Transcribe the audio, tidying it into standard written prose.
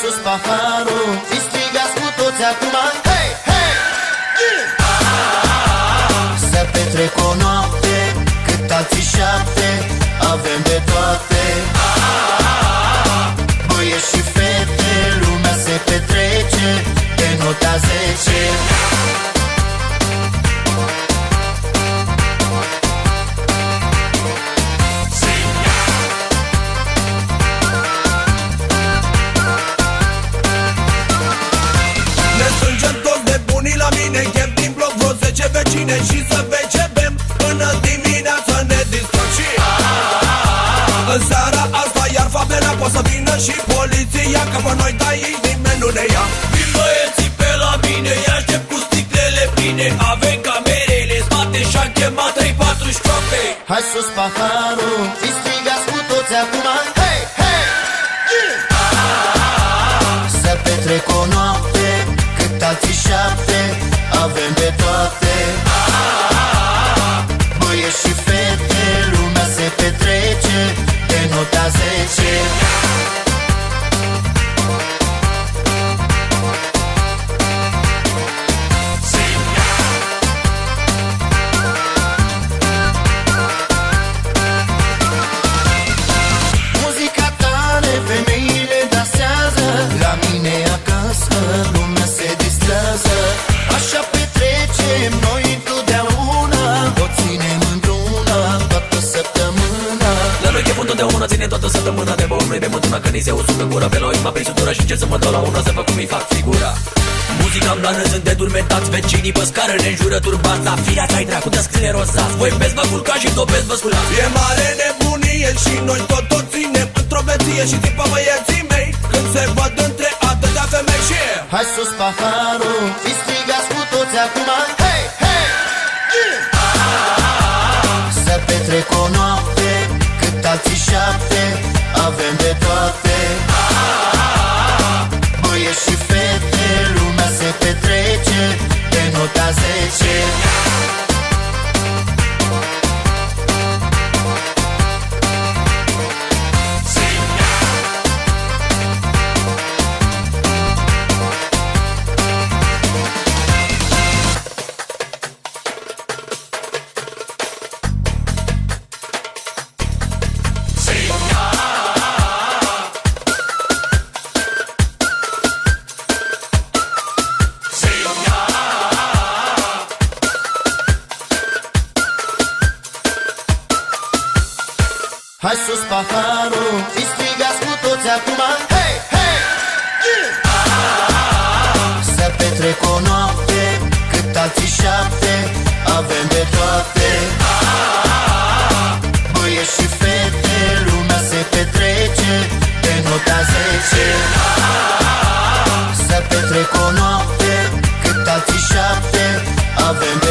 sus paharul, îi strigați cu toți acum. Hei, hei! Să petrec o noapte, cât alții 7, avem de toate. Băieți și fete, lumea se petrece de nota 10. Vecine și să bem până dimineața ne distrugim. În seara asta iar familia poate să vină și poliția, că pe noi de aici nimeni nu ne ia. Vin băieții pe la mine, îi aștept cu sticlele pline. Avem camerele în spate și-am chemat 3-4 școape. Hai sus paharul, îi strigați cu toți acum. Hei, hei! Să petrec o noapte, cât alții 7, avem de toate. Băieți și fete, lumea se petrece de nota 10. Muzica tare, femeile dansează, la mine acasă lumea se distrează. Așa petrecem noi întotdeauna, o ținem într-una toată săptămâna. La noi cheful întotdeauna ține toată săptămâna. De băut noi bem într-una, că ni se usucă gura. Pe la oi m-a prins sutura și încerc să mă dau la una, să văd cum îi fac figura. Muzica în blană, sunt de durmentați, vecinii pe scară ne înjură turbați. La firea ți-ai dracu de sclerozați, voi beți vă culca și topesc vă sculați. E mare nebunie și noi tot ținem într-o beție și țipă băieții mei când se văd între atâtea femei și hai sus paharul, îi strigați cu toți acum. Hei, hei! Să petrec o noapte, cât alții 7, avem de toate. Băieți și fete, lumea se petrece de nota 10. Hai sus paharul, îi strigați cu toți acum. Hei, hei! Să petrec o noapte, cât alții 7, avem de toate. Băieți și fete, lumea se petrece de nota 10. Să petrec o noapte, cât alții 7, avem de